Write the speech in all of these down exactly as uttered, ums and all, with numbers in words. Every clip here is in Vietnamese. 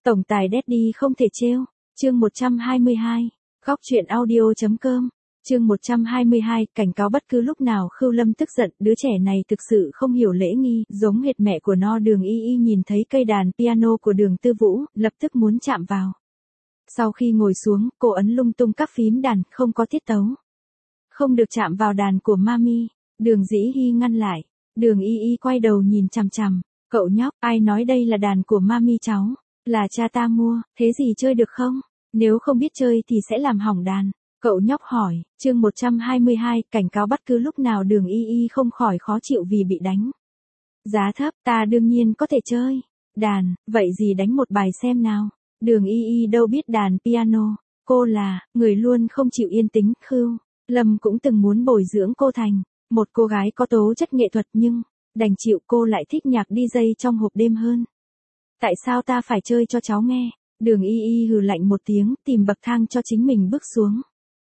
Tổng tài Daddy không thể trêu. Chương một trăm hai mươi hai. Góc truyện audio.com. Chương một trăm hai mươi hai, cảnh cáo bất cứ lúc nào Khưu Lâm tức giận, đứa trẻ này thực sự không hiểu lễ nghi, giống hệt mẹ của nó. Đường Y Y nhìn thấy cây đàn piano của Đường Tư Vũ, lập tức muốn chạm vào. Sau khi ngồi xuống, cô ấn lung tung các phím đàn, không có tiết tấu. Không được chạm vào đàn của Mami. Đường Dĩ Hy ngăn lại. Đường Y Y quay đầu nhìn chằm chằm. Cậu nhóc, ai nói đây là đàn của Mami cháu? Là cha ta mua, thế gì chơi được không? Nếu không biết chơi thì sẽ làm hỏng đàn. Cậu nhóc hỏi. Chương một trăm hai mươi hai, cảnh cáo bất cứ lúc nào. Đường Y Y không khỏi khó chịu vì bị đánh. Giá thấp, ta đương nhiên có thể chơi. Đàn, vậy gì đánh một bài xem nào. Đường Y Y đâu biết đàn piano. Cô là, người luôn không chịu yên tĩnh. Khưu Lâm cũng từng muốn bồi dưỡng cô thành một cô gái có tố chất nghệ thuật, nhưng đành chịu. Cô lại thích nhạc đi dây trong hộp đêm hơn. Tại sao ta phải chơi cho cháu nghe? Đường Y Y hừ lạnh một tiếng, tìm bậc thang cho chính mình bước xuống.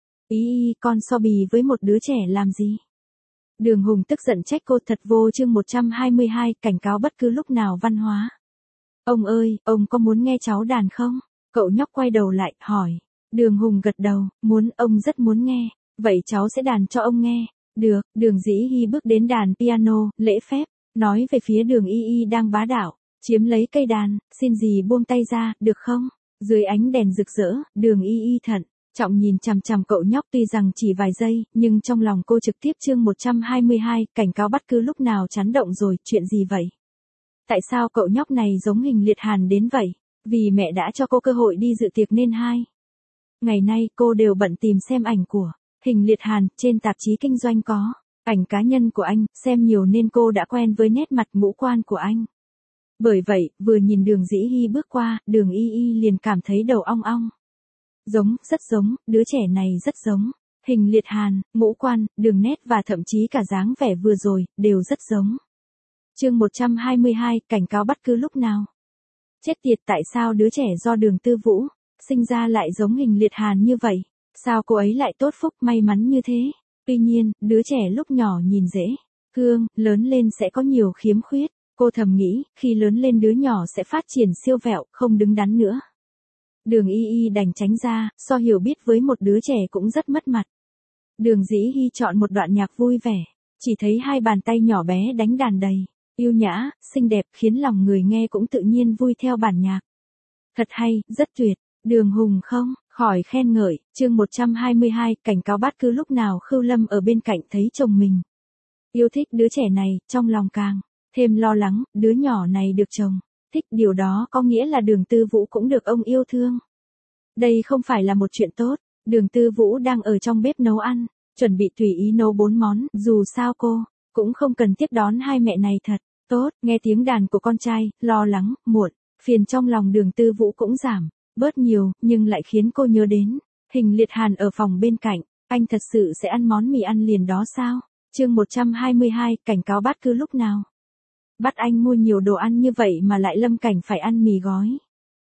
Y Y, con so bì với một đứa trẻ làm gì? Đường Hùng tức giận trách cô thật vô. Chương một trăm hai mươi hai, cảnh cáo bất cứ lúc nào. Văn Hóa. Ông ơi, ông có muốn nghe cháu đàn không? Cậu nhóc quay đầu lại, hỏi. Đường Hùng gật đầu, muốn, ông rất muốn nghe. Vậy cháu sẽ đàn cho ông nghe. Được. Đường Dĩ Hy bước đến đàn piano, lễ phép, nói về phía Đường Y Y đang bá đạo, chiếm lấy cây đàn, xin gì buông tay ra, được không? Dưới ánh đèn rực rỡ, Đường Y Y thận trọng nhìn chằm chằm cậu nhóc, tuy rằng chỉ vài giây, nhưng trong lòng cô trực tiếp. Chương một trăm hai mươi hai, cảnh cáo bất cứ lúc nào. Chán động rồi, chuyện gì vậy? Tại sao cậu nhóc này giống Hình Liệt Hàn đến vậy? Vì mẹ đã cho cô cơ hội đi dự tiệc nên hai ngày nay cô đều bận tìm xem ảnh của Hình Liệt Hàn. Trên tạp chí kinh doanh có ảnh cá nhân của anh, xem nhiều nên cô đã quen với nét mặt ngũ quan của anh. Bởi vậy, vừa nhìn Đường Dĩ Hy bước qua, Đường Y Y liền cảm thấy đầu ong ong. Giống, rất giống, đứa trẻ này rất giống Hình Liệt Hàn, ngũ quan, đường nét và thậm chí cả dáng vẻ vừa rồi, đều rất giống. Chương một trăm hai mươi hai, cảnh cáo bất cứ lúc nào. Chết tiệt, tại sao đứa trẻ do Đường Tư Vũ sinh ra lại giống Hình Liệt Hàn như vậy? Sao cô ấy lại tốt phúc may mắn như thế? Tuy nhiên, đứa trẻ lúc nhỏ nhìn dễ thương, lớn lên sẽ có nhiều khiếm khuyết. Cô thầm nghĩ, khi lớn lên đứa nhỏ sẽ phát triển siêu vẹo, không đứng đắn nữa. Đường Y Y đành tránh ra, so hiểu biết với một đứa trẻ cũng rất mất mặt. Đường Dĩ Hy chọn một đoạn nhạc vui vẻ, chỉ thấy hai bàn tay nhỏ bé đánh đàn đầy yêu nhã, xinh đẹp, khiến lòng người nghe cũng tự nhiên vui theo bản nhạc. Thật hay, rất tuyệt. Đường Hùng không khỏi khen ngợi. Chương một trăm hai mươi hai, cảnh cáo bất cứ lúc nào. Khưu Lâm ở bên cạnh thấy chồng mình yêu thích đứa trẻ này, trong lòng càng thêm lo lắng. Đứa nhỏ này được chồng thích, điều đó có nghĩa là Đường Tư Vũ cũng được ông yêu thương. Đây không phải là một chuyện tốt. Đường Tư Vũ đang ở trong bếp nấu ăn, chuẩn bị tùy ý nấu bốn món, dù sao cô cũng không cần tiếp đón hai mẹ này thật tốt. Nghe tiếng đàn của con trai, lo lắng, muộn phiền trong lòng Đường Tư Vũ cũng giảm bớt nhiều, nhưng lại khiến cô nhớ đến Hình Liệt Hàn ở phòng bên cạnh. Anh thật sự sẽ ăn món mì ăn liền đó sao? Chương một trăm hai mươi hai, cảnh cáo bất cứ lúc nào. Bắt anh mua nhiều đồ ăn như vậy mà lại lâm cảnh phải ăn mì gói.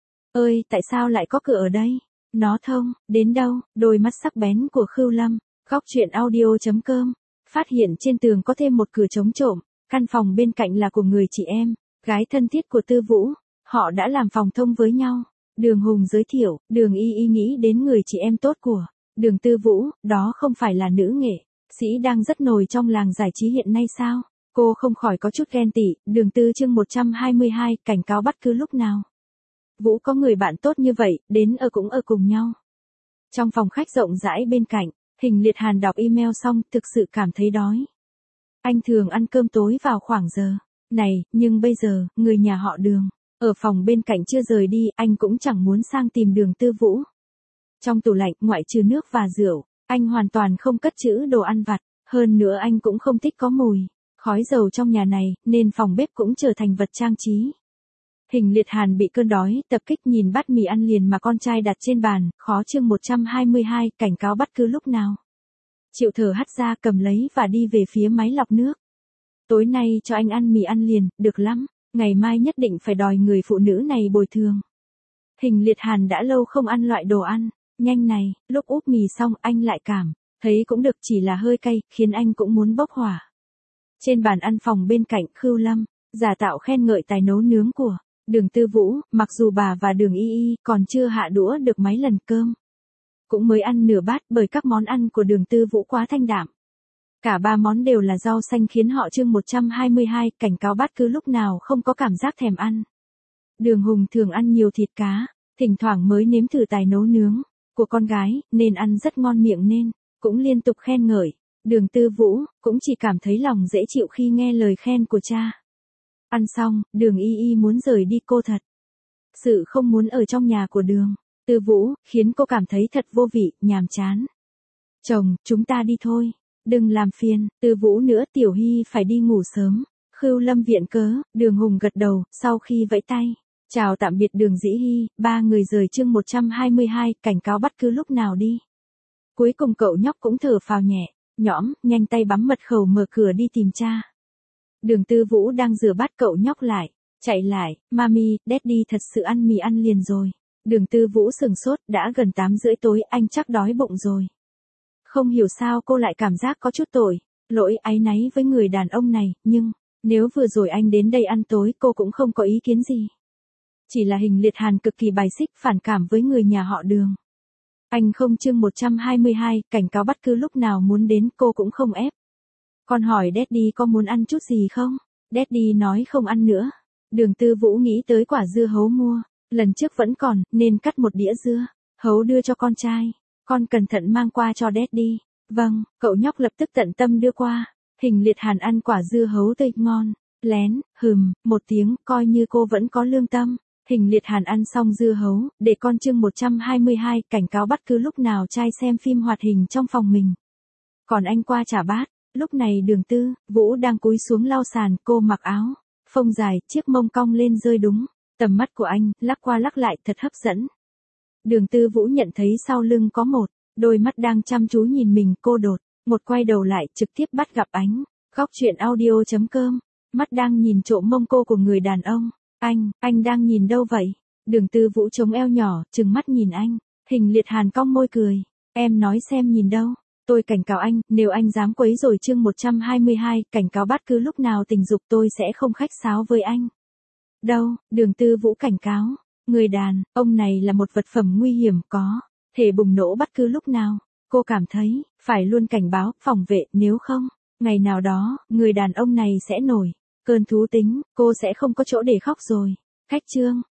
Ơi, tại sao lại có cửa ở đây? Nó thông đến đâu? Đôi mắt sắc bén của Khưu Lâm. Góc truyện audio.com. Phát hiện trên tường có thêm một cửa trống trộm. Căn phòng bên cạnh là của người chị em gái thân thiết của Tư Vũ. Họ đã làm phòng thông với nhau. Đường Hùng giới thiệu. Đường Y Y nghĩ đến người chị em tốt của Đường Tư Vũ. Đó không phải là nữ nghệ sĩ đang rất nổi trong làng giải trí hiện nay sao? Cô không khỏi có chút ghen tị. Đường Tư. Chương một trăm hai mươi hai, cảnh cáo bất cứ lúc nào. Vũ có người bạn tốt như vậy, đến ở cũng ở cùng nhau. Trong phòng khách rộng rãi bên cạnh, Hình Liệt Hàn đọc email xong, thực sự cảm thấy đói. Anh thường ăn cơm tối vào khoảng giờ này, nhưng bây giờ, người nhà họ Đường ở phòng bên cạnh chưa rời đi, anh cũng chẳng muốn sang tìm Đường Tư Vũ. Trong tủ lạnh, ngoại trừ nước và rượu, anh hoàn toàn không cất trữ đồ ăn vặt. Hơn nữa anh cũng không thích có mùi khói dầu trong nhà này, nên phòng bếp cũng trở thành vật trang trí. Hình Liệt Hàn bị cơn đói tập kích, nhìn bát mì ăn liền mà con trai đặt trên bàn, khó. Chương một trăm hai mươi hai, cảnh cáo bất cứ lúc nào. Chịu thở hắt ra, cầm lấy và đi về phía máy lọc nước. Tối nay cho anh ăn mì ăn liền, được lắm, ngày mai nhất định phải đòi người phụ nữ này bồi thường. Hình Liệt Hàn đã lâu không ăn loại đồ ăn nhanh này, lúc úp mì xong anh lại cảm thấy cũng được, chỉ là hơi cay, khiến anh cũng muốn bốc hỏa. Trên bàn ăn phòng bên cạnh, Khưu Lâm giả tạo khen ngợi tài nấu nướng của Đường Tư Vũ, mặc dù bà và Đường Y Y còn chưa hạ đũa được mấy lần cơm, cũng mới ăn nửa bát bởi các món ăn của Đường Tư Vũ quá thanh đạm. Cả ba món đều là rau xanh khiến họ chương một trăm hai mươi hai cảnh cáo bất cứ lúc nào không có cảm giác thèm ăn. Đường Hùng thường ăn nhiều thịt cá, thỉnh thoảng mới nếm thử tài nấu nướng của con gái, nên ăn rất ngon miệng nên cũng liên tục khen ngợi. Đường Tư Vũ cũng chỉ cảm thấy lòng dễ chịu khi nghe lời khen của cha. Ăn xong, Đường Y Y muốn rời đi, cô thật sự không muốn ở trong nhà của Đường Tư Vũ, khiến cô cảm thấy thật vô vị, nhàm chán. Chồng, chúng ta đi thôi. Đừng làm phiền Tư Vũ nữa, Tiểu Hy phải đi ngủ sớm. Khưu Lâm viện cớ, Đường Hùng gật đầu, sau khi vẫy tay. Chào tạm biệt Đường Dĩ Hy, ba người rời chương một trăm hai mươi hai, cảnh cáo bất cứ lúc nào đi. Cuối cùng cậu nhóc cũng thở phào nhẹ, nhõm, nhanh tay bấm mật khẩu mở cửa đi tìm cha. Đường Tư Vũ đang rửa bát, cậu nhóc lại, chạy lại, Mami, Daddy thật sự ăn mì ăn liền rồi. Đường Tư Vũ sừng sốt, đã gần tám rưỡi tối, anh chắc đói bụng rồi. Không hiểu sao cô lại cảm giác có chút tội lỗi áy náy với người đàn ông này, nhưng nếu vừa rồi anh đến đây ăn tối cô cũng không có ý kiến gì. Chỉ là Hình Liệt Hàn cực kỳ bài xích, phản cảm với người nhà họ Đường. Anh không chương một trăm hai mươi hai, cảnh cáo bất cứ lúc nào muốn đến, cô cũng không ép. Con hỏi Daddy có muốn ăn chút gì không? Daddy nói không ăn nữa. Đường Tư Vũ nghĩ tới quả dưa hấu mua lần trước vẫn còn, nên cắt một đĩa dưa hấu đưa cho con trai. Con cẩn thận mang qua cho Daddy. Vâng, cậu nhóc lập tức tận tâm đưa qua. Hình Liệt Hàn ăn quả dưa hấu tươi ngon, lén, hừm, một tiếng, coi như cô vẫn có lương tâm. Hình Liệt Hàn ăn xong dưa hấu, để con chương một trăm hai mươi hai, cảnh cáo bất cứ lúc nào trai xem phim hoạt hình trong phòng mình. Còn anh qua trả bát, lúc này Đường Tư Vũ đang cúi xuống lau sàn, cô mặc áo phông dài, chiếc mông cong lên rơi đúng tầm mắt của anh, lắc qua lắc lại thật hấp dẫn. Đường Tư Vũ nhận thấy sau lưng có một đôi mắt đang chăm chú nhìn mình, cô đột một quay đầu lại, trực tiếp bắt gặp ánh góc truyện audio chấm com, mắt đang nhìn trộm mông cô của người đàn ông. Anh, anh đang nhìn đâu vậy? Đường Tư Vũ chống eo nhỏ, trừng mắt nhìn anh. Hình Liệt Hàn cong môi cười. Em nói xem nhìn đâu? Tôi cảnh cáo anh, nếu anh dám quấy rối chương một trăm hai mươi hai, cảnh cáo bất cứ lúc nào tình dục, tôi sẽ không khách sáo với anh. Đâu? Đường Tư Vũ cảnh cáo. Người đàn ông này là một vật phẩm nguy hiểm, có thể bùng nổ bất cứ lúc nào. Cô cảm thấy phải luôn cảnh báo, phòng vệ, nếu không, ngày nào đó, người đàn ông này sẽ nổi cơn thú tính, cô sẽ không có chỗ để khóc rồi. Khách trương.